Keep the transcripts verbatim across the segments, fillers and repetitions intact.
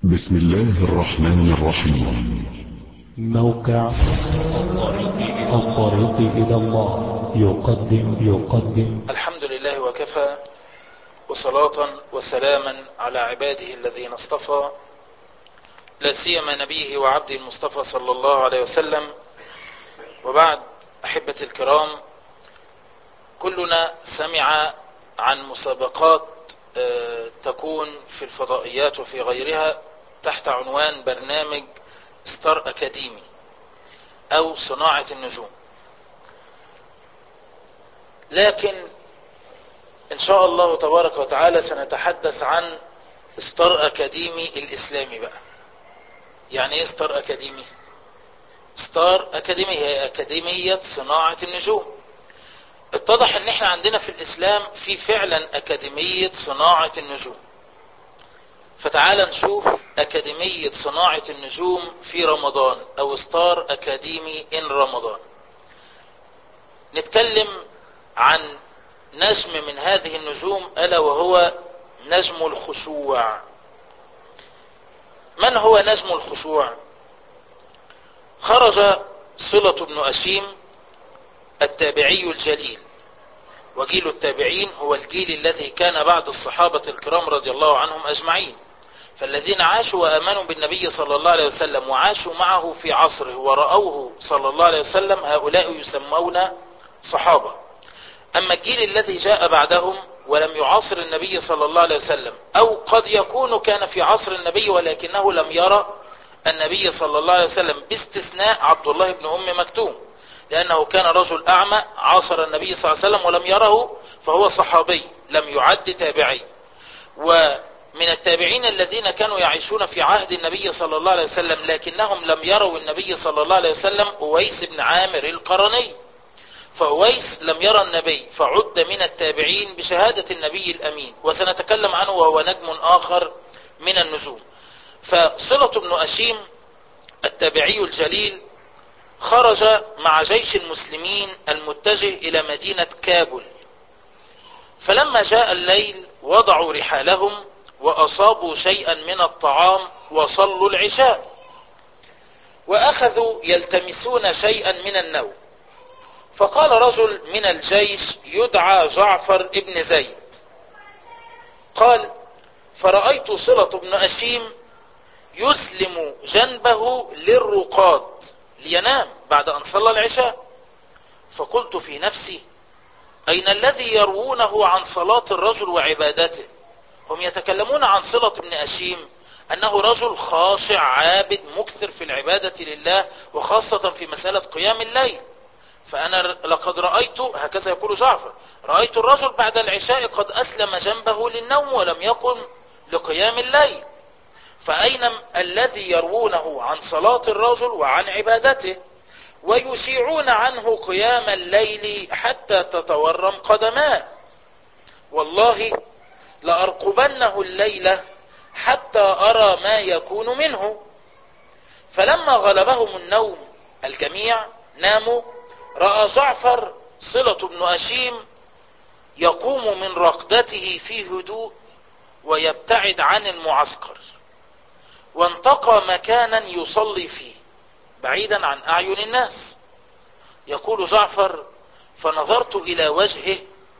بسم الله الرحمن الرحيم. موقع الطريق إلى الله يقدم يقدم الحمد لله وكفى، وصلاة وسلاما على عباده الذين اصطفى، لا سيما نبيه وعبده المصطفى صلى الله عليه وسلم. وبعد، أحبة الكرام، كلنا سمع عن مسابقات تكون في الفضائيات وفي غيرها تحت عنوان برنامج ستار أكاديمي أو صناعة النجوم. لكن إن شاء الله تبارك وتعالى سنتحدث عن ستار أكاديمي الإسلامي بقى. يعني إيه ستار أكاديمي؟ ستار أكاديمي هي أكاديمية صناعة النجوم. اتضح ان احنا عندنا في الإسلام في فعلا أكاديمية صناعة النجوم. فتعال نشوف أكاديمية صناعة النجوم في رمضان أو ستار أكاديمي إن رمضان. نتكلم عن نجم من هذه النجوم ألا وهو نجم الخشوع. من هو نجم الخشوع؟ خرج صلة بن أشيم التابعي الجليل، وجيل التابعين هو الجيل الذي كان بعد الصحابة الكرام رضي الله عنهم أجمعين، فالذين عاشوا وآمنوا بالنبي صلى الله عليه وسلم وعاشوا معه في عصره ورأوه صلى الله عليه وسلم هؤلاء يسمون صحابة. أما الجيل الذي جاء بعدهم ولم يعاصر النبي صلى الله عليه وسلم، أو قد يكون كان في عصر النبي ولكنه لم يرى النبي صلى الله عليه وسلم، باستثناء عبد الله بن أم مكتوم، لأنه كان رجل أعمى عاصر النبي صلى الله عليه وسلم ولم يره، فهو صحابي لم يعد تابعي. ومن التابعين الذين كانوا يعيشون في عهد النبي صلى الله عليه وسلم لكنهم لم يروا النبي صلى الله عليه وسلم أويس بن عامر القرني، فأويس لم يرى النبي فعد من التابعين بشهادة النبي الأمين، وسنتكلم عنه وهو نجم آخر من النجوم. فصلة بن أشيم التابعي الجليل خرج مع جيش المسلمين المتجه إلى مدينة كابل، فلما جاء الليل وضعوا رحالهم وأصابوا شيئا من الطعام وصلوا العشاء، وأخذوا يلتمسون شيئا من النوم. فقال رجل من الجيش يدعى جعفر ابن زيد، قال: فرأيت صلة بن أشيم يسلم جنبه للرقاد لينام بعد أن صلى العشاء. فقلت في نفسي: أين الذي يروونه عن صلاة الرجل وعبادته؟ هم يتكلمون عن صلة بن أشيم أنه رجل خاشع عابد مكثر في العبادة لله، وخاصة في مسألة قيام الليل. فأنا لقد رأيت، هكذا يقول جعفر، رأيت الرجل بعد العشاء قد أسلم جنبه للنوم ولم يقم لقيام الليل، فأين الذي يروونه عن صلاة الرجل وعن عبادته؟ ويشيعون عنه قيام الليل حتى تتورم قدماه، والله لأرقبنه الليلة حتى أرى ما يكون منه. فلما غلبهم النوم الجميع ناموا، رأى جعفر صلة بن أشيم يقوم من رقدته في هدوء ويبتعد عن المعسكر، وانتقى مكانا يصلي فيه بعيدا عن أعين الناس. يقول جعفر: فنظرت إلى وجهه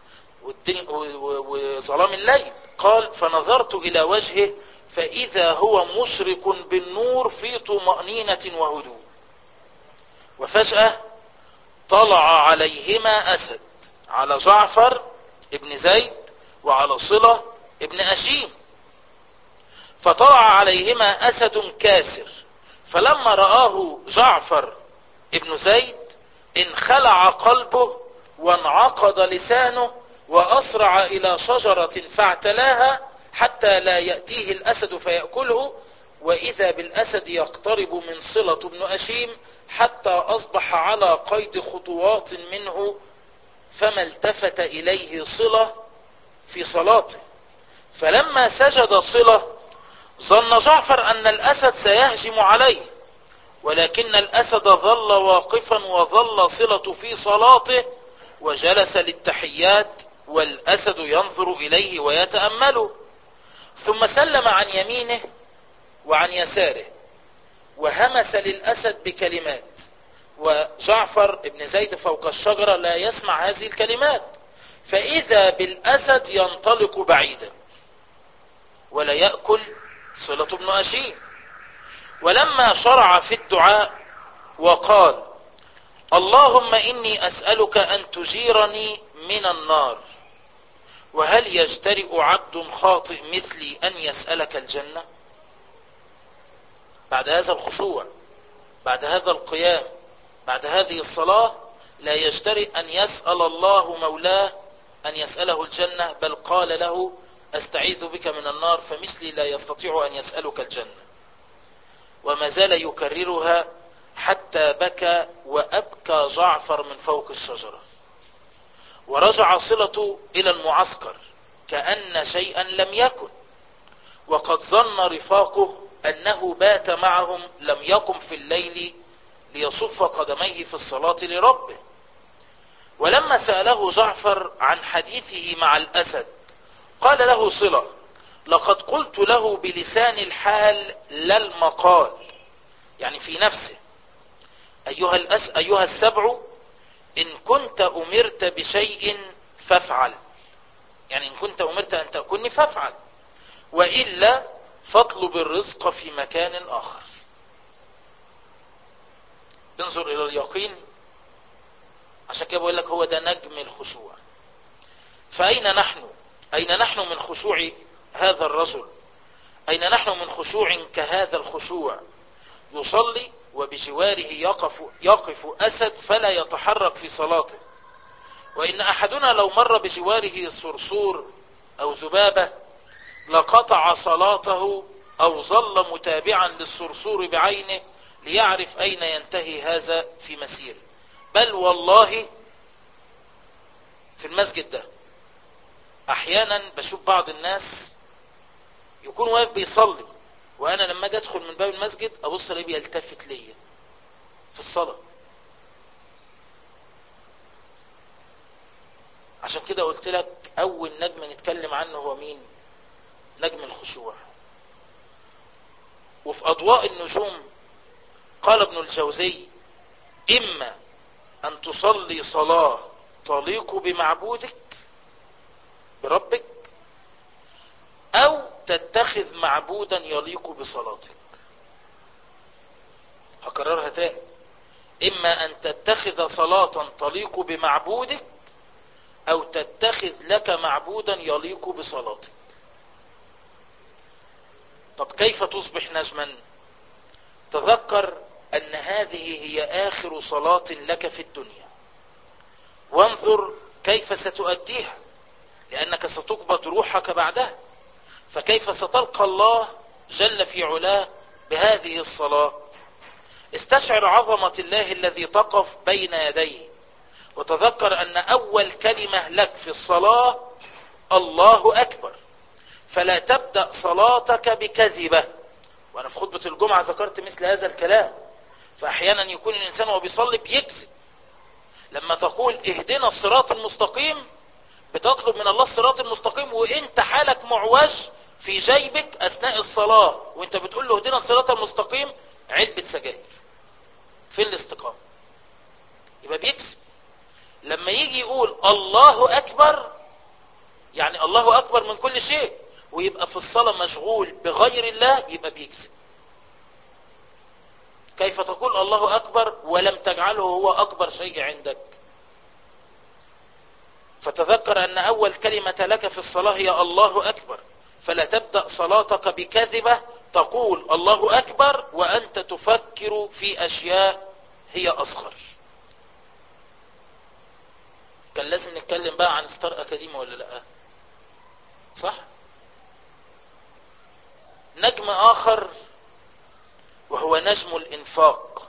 وظلام الليل، قال: فنظرت إلى وجهه فإذا هو مشرق بالنور في طمأنينة وهدوء، وفجأة طلع عليهما أسد، على جعفر ابن زيد وعلى صلة ابن أشيم، فطلع عليهما أسد كاسر. فلما رآه جعفر ابن زيد انخلع قلبه وانعقد لسانه وأسرع إلى شجرة فاعتلاها حتى لا يأتيه الأسد فيأكله، وإذا بالأسد يقترب من صلة بن أشيم حتى أصبح على قيد خطوات منه، فما التفت إليه صلة في صلاته. فلما سجد صلة ظن جعفر أن الأسد سيهجم عليه، ولكن الأسد ظل واقفا وظل صلة في صلاته وجلس للتحيات، والأسد ينظر إليه ويتأمله، ثم سلم عن يمينه وعن يساره، وهمس للأسد بكلمات، وجعفر بن زيد فوق الشجرة لا يسمع هذه الكلمات، فإذا بالأسد ينطلق بعيدا ولا يأكل صلة بن أشيم. ولما شرع في الدعاء وقال: اللهم إني أسألك أن تجيرني من النار، وهل يجترئ عبد خاطئ مثلي أن يسألك الجنة؟ بعد هذا الخشوع، بعد هذا القيام، بعد هذه الصلاة، لا يجترئ أن يسأل الله مولاه أن يسأله الجنة، بل قال له: أستعيذ بك من النار، فمثلي لا يستطيع أن يسألك الجنة. وما زال يكررها حتى بكى وأبكى جعفر من فوق الشجرة. ورجع صلة إلى المعسكر كأن شيئا لم يكن، وقد ظن رفاقه أنه بات معهم، لم يقم في الليل ليصف قدميه في الصلاة لربه. ولما سأله جعفر عن حديثه مع الأسد قال له صلة: لقد قلت له بلسان الحال لا المقال، يعني في نفسه: أيها, الأس أيها السبع، إن كنت أمرت بشيء فافعل، يعني إن كنت أمرت أن تأكلني فافعل، وإلا فاطلب الرزق في مكان آخر. انظر إلى اليقين. عشان كده بقول لك هو ده نجم الخشوع. فأين نحن؟ أين نحن من خشوع هذا الرجل؟ أين نحن من خشوع كهذا الخشوع؟ يصلي وبجواره يقف, يقف أسد فلا يتحرك في صلاته، وإن أحدنا لو مر بجواره صرصور أو ذبابة لقطع صلاته أو ظل متابعا للصرصور بعينه ليعرف أين ينتهي هذا في مسيره. بل والله في المسجد ده أحيانا بشوف بعض الناس يكون واقف بيصلي، وأنا لما أجي أدخل من باب المسجد أبص ألاقيه بيلتفت ليا في الصلاة. عشان كده قلت لك أول نجم نتكلم عنه هو مين؟ نجم الخشوع. وفي أضواء النجوم قال ابن الجوزي: إما أن تصلي صلاة تليق بمعبودك بربك، أو تتخذ معبودا يليق بصلاتك. هكررها تاني: إما أن تتخذ صلاة تليق بمعبودك، أو تتخذ لك معبودا يليق بصلاتك. طب كيف تصبح نجما؟ تذكر أن هذه هي آخر صلاة لك في الدنيا، وانظر كيف ستؤديها، لأنك ستقبض روحك بعدها. فكيف ستلقى الله جل في علاه بهذه الصلاة؟ استشعر عظمة الله الذي تقف بين يديه، وتذكر أن أول كلمة لك في الصلاة الله أكبر، فلا تبدأ صلاتك بكذبة. وأنا في خطبة الجمعة ذكرت مثل هذا الكلام. فأحيانا يكون الإنسان وهو بيصلي بيكذب. لما تقول اهدنا الصراط المستقيم بتطلب من الله الصراط المستقيم وانت حالك معوج في جيبك أثناء الصلاة، وانت بتقول له اهدنا الصراط المستقيم علبة سجاير في الاستقامة، يبقى بيكذب. لما يجي يقول الله أكبر يعني الله أكبر من كل شيء، ويبقى في الصلاة مشغول بغير الله، يبقى بيكذب. كيف تقول الله أكبر ولم تجعله هو أكبر شيء عندك؟ فتذكر أن أول كلمة لك في الصلاة هي الله أكبر، فلا تبدأ صلاتك بكذبة تقول الله أكبر وأنت تفكر في أشياء هي أصغر. كان لازم نتكلم بقى عن ستار أكاديمي ولا لا؟ صح؟ نجم آخر وهو نجم الإنفاق.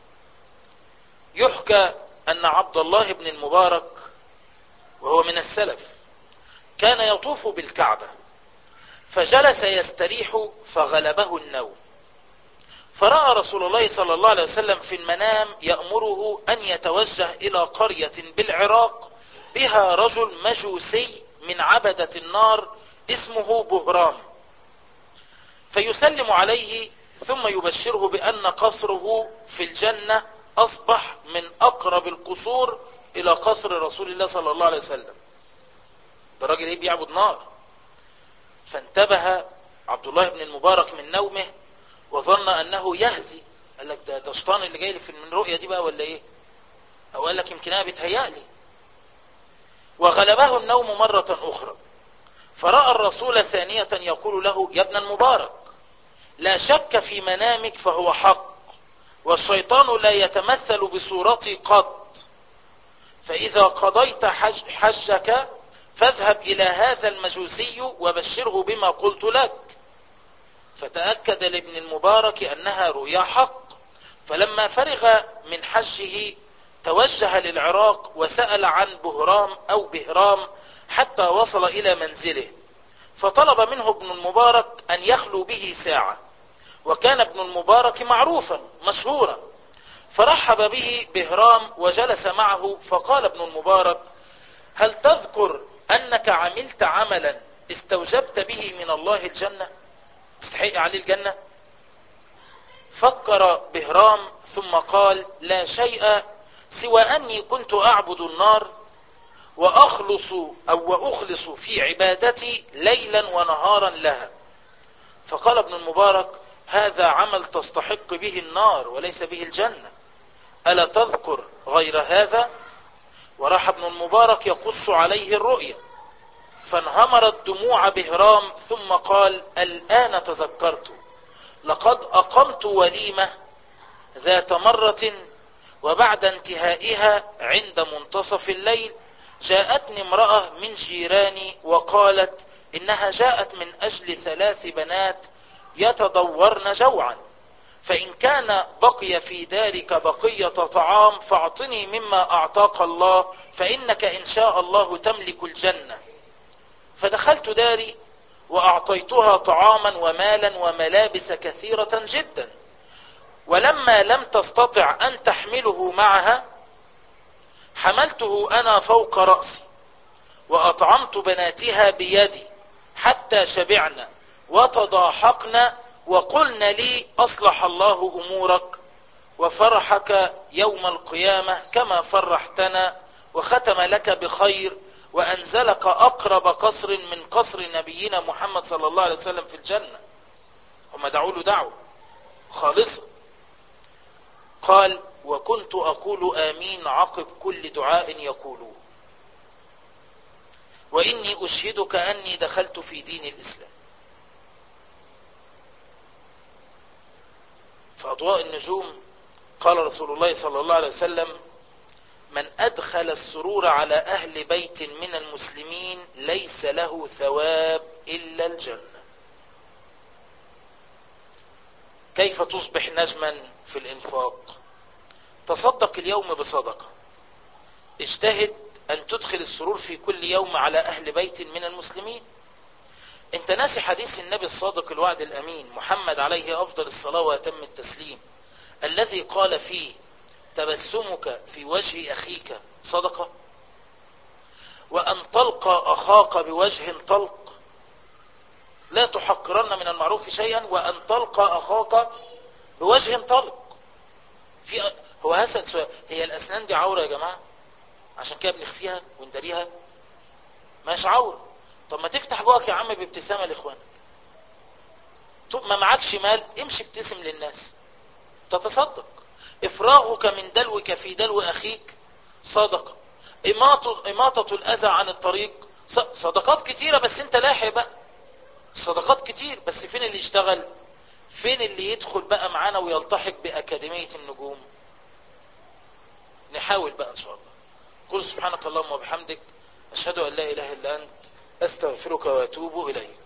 يحكى أن عبد الله بن المبارك وهو من السلف كان يطوف بالكعبة، فجلس يستريح فغلبه النوم، فرأى رسول الله صلى الله عليه وسلم في المنام يأمره أن يتوجه إلى قرية بالعراق بها رجل مجوسي من عبدة النار اسمه بهرام، فيسلم عليه ثم يبشره بأن قصره في الجنة أصبح من أقرب القصور إلى قصر رسول الله صلى الله عليه وسلم. ده راجل ايه بيعبد نار. فانتبه عبد الله بن المبارك من نومه وظن أنه يهزي، قال لك ده ده شيطان اللي جاي لي في الرؤية دي بقى ولا ايه، أو قال لك يمكن انا بيتهيألي. وغلبه النوم مرة أخرى فرأى الرسول ثانية يقول له: يا ابن المبارك، لا شك في منامك فهو حق، والشيطان لا يتمثل بصورتي قط، فإذا قضيت حج حجك فاذهب إلى هذا المجوسي وبشره بما قلت لك. فتأكد لابن المبارك أنها رؤيا حق، فلما فرغ من حجه توجه للعراق وسأل عن بهرام أو بهرام حتى وصل إلى منزله، فطلب منه ابن المبارك أن يخلو به ساعة، وكان ابن المبارك معروفا مشهورا، فرحب به بهرام وجلس معه. فقال ابن المبارك: هل تذكر أنك عملت عملا استوجبت به من الله الجنة، استحق عليه الجنة؟ فكر بهرام ثم قال: لا شيء سوى أني كنت أعبد النار وأخلص أو وأخلص في عبادتي ليلا ونهارا لها. فقال ابن المبارك: هذا عمل تستحق به النار وليس به الجنة، ألا تذكر غير هذا؟ وراح ابن المبارك يقص عليه الرؤيا، فانهمرت دموع بهرام ثم قال: الآن تذكرت، لقد أقمت وليمة ذات مرة، وبعد انتهائها عند منتصف الليل جاءتني امرأة من جيراني وقالت إنها جاءت من أجل ثلاث بنات يتضورن جوعا، فإن كان بقي في دارك بقية طعام فاعطني مما أعطاك الله، فإنك إن شاء الله تملك الجنة. فدخلت داري وأعطيتها طعاما ومالا وملابس كثيرة جدا، ولما لم تستطع أن تحمله معها حملته أنا فوق رأسي وأطعمت بناتها بيدي حتى شبعنا وتضاحقنا، وقلنا لي: أصلح الله أمورك وفرحك يوم القيامة كما فرحتنا، وختم لك بخير، وأنزلك أقرب قصر من قصر نبينا محمد صلى الله عليه وسلم في الجنة. هم دعوا له دعوة خالصة. قال: وكنت أقول آمين عقب كل دعاء يقولوه، وإني أشهدك أني دخلت في دين الإسلام. في أضواء النجوم قال رسول الله صلى الله عليه وسلم: من أدخل السرور على أهل بيت من المسلمين ليس له ثواب إلا الجنة. كيف تصبح نجما في الإنفاق؟ تصدق اليوم بصدقة، اجتهد أن تدخل السرور في كل يوم على أهل بيت من المسلمين. انت ناسي حديث النبي الصادق الوعد الأمين محمد عليه أفضل الصلاة وأتم التسليم الذي قال فيه: تبسمك في وجه أخيك صدقة، وأن تلقى أخاك بوجه طلق، لا تحقرن من المعروف شيئا، وأن تلقى أخاك بوجه طلق. في هو هسأل سؤال: هي الأسنان دي عورة يا جماعة عشان كده بنخفيها ونداريها؟ ماش عورة. طب ما تفتح بوقك يا عم بابتسامة لإخوانك. ما معكش مال امشي ابتسم للناس تتصدق. افراغك من دلوك في دلو أخيك صدقة. إماطة, إماطة الأذى عن الطريق صدقات كتيرة، بس انت لاحق بقى. صدقات كتير، بس فين اللي يشتغل؟ فين اللي يدخل بقى معانا ويلتحق بأكاديمية النجوم؟ نحاول بقى ان شاء الله. قل سبحانك اللهم وبحمدك، أشهد أن لا إله إلا أنت، أستغفرك وأتوب إليك.